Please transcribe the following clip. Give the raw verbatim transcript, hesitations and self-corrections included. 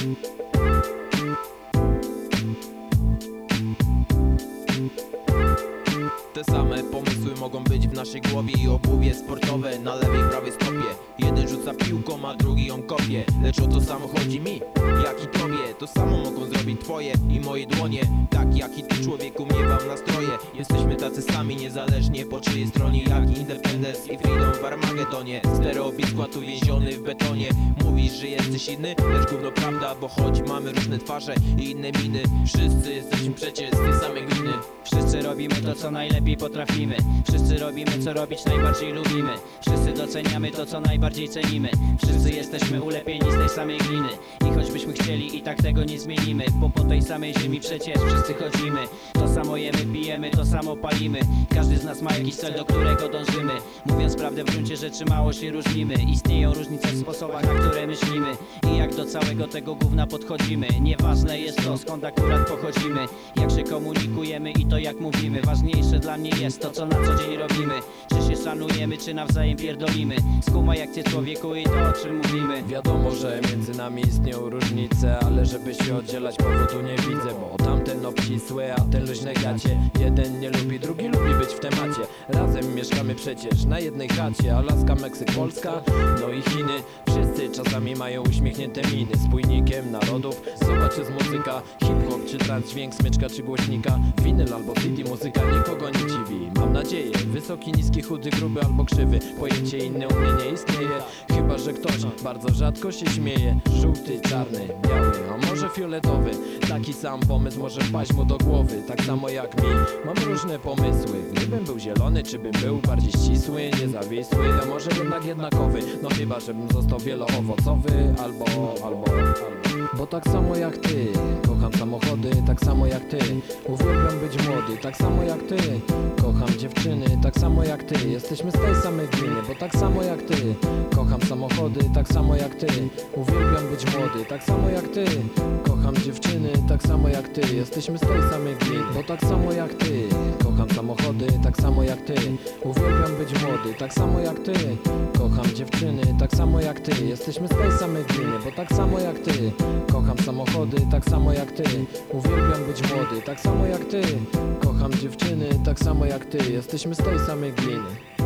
Te same pomysły mogą być w naszej głowie i obuwie sportowe na lewej i prawej stopie. Jeden rzuca piłką, a drugi ją kopie. Lecz o to samo chodzi mi, jak i tobie. To samo mogą zrobić twoje i moje dłonie. Tak jak i ty, człowieku, miewam nastroje. Jesteśmy tacy sami, niezależnie po czyjej stronie. Jak Independence i Freedom w Armagedonie. Stereotyp tu więziony w betonie. Mówisz, że jesteś inny, lecz gówno prawda. Bo choć mamy różne twarze i inne miny, wszyscy jesteśmy przecież z tej samej gliny. Wszyscy robimy to, co najlepiej potrafimy. Wszyscy robimy, co robić najbardziej lubimy. Wszyscy doceniamy to, co najbardziej cenimy. Wszyscy jesteśmy ulepieni z tej samej gliny. I choćbyśmy chcieli, i tak tego nie zmienimy. Bo po tej samej ziemi przecież wszyscy chodzimy. To samo jemy, pijemy, to samo palimy. Każdy z nas ma jakiś cel, do którego dążymy. Mówiąc prawdę, w gruncie rzeczy mało się różnimy. Istnieją różnice w sposobach, na które myślimy. I jak do całego tego gówna podchodzimy. Nieważne jest to, skąd akurat pochodzimy. Jak się komunikujemy i to jak mówimy. Ważniejsze dla mnie jest to, co na co dzień robimy. Czy się szanujemy, czy nawzajem pierdolimy. Skumaj akcję, człowieku, i to, o czym mówimy. Wiadomo, że między nami istnieją różnice, ale żeby się oddzielać, powodu nie widzę. Bo tamten obcisły, a ten luźne gacie. Jeden nie lubi, drugi lubi być w temacie. Razem mieszkamy przecież na jednej chacie. Alaska, Meksyk, Polska, no i Chiny. Wszyscy czasami mają uśmiechnięte miny. Spójnikiem narodów, zobacz, jest muzyka. Hip-hop czy trans, dźwięk smyczka czy głośnika. Winyl albo C D, muzyka nikogo nie dziwi. Mam nadzieję, wysoki, niski, chudy, gruby albo krzywy. Pojęcie inne u mnie nie istnieje. Chyba że ktoś bardzo rzadko się śmieje. Żółty, czarny, biały, a może fioletowy. Taki sam pomysł może wpaść mu do głowy. Tak samo jak mi, mam różne pomysły. Gdybym był zielony, czy bym był bardziej ścisły, niezawisły, a może jednak jednakowy. No chyba, żebym został wieloowocowy. Albo, albo, albo bo tak samo jak ty, kocham samochody, tak samo jak ty. Uwielbiam być młody, tak samo jak ty. Kocham dziewczyny, tak samo jak ty. Jesteśmy z tej samej gliny, bo tak samo jak ty. Kocham samochody, tak samo jak ty. Uwielbiam być młody, tak samo jak ty. Kocham dziewczyny, tak samo jak ty. Jesteśmy z tej samej gliny, bo tak samo jak ty. Kocham samochody, tak samo jak ty. Uwielbiam być młody, tak samo jak ty. Kocham dziewczyny, tak samo jak ty. Jesteśmy z tej samej gliny, bo tak samo jak ty. Kocham samochody, tak samo jak ty. Uwielbiam być młody, tak samo jak ty. Kocham dziewczyny, tak samo jak ty. Jesteśmy z tej samej gliny.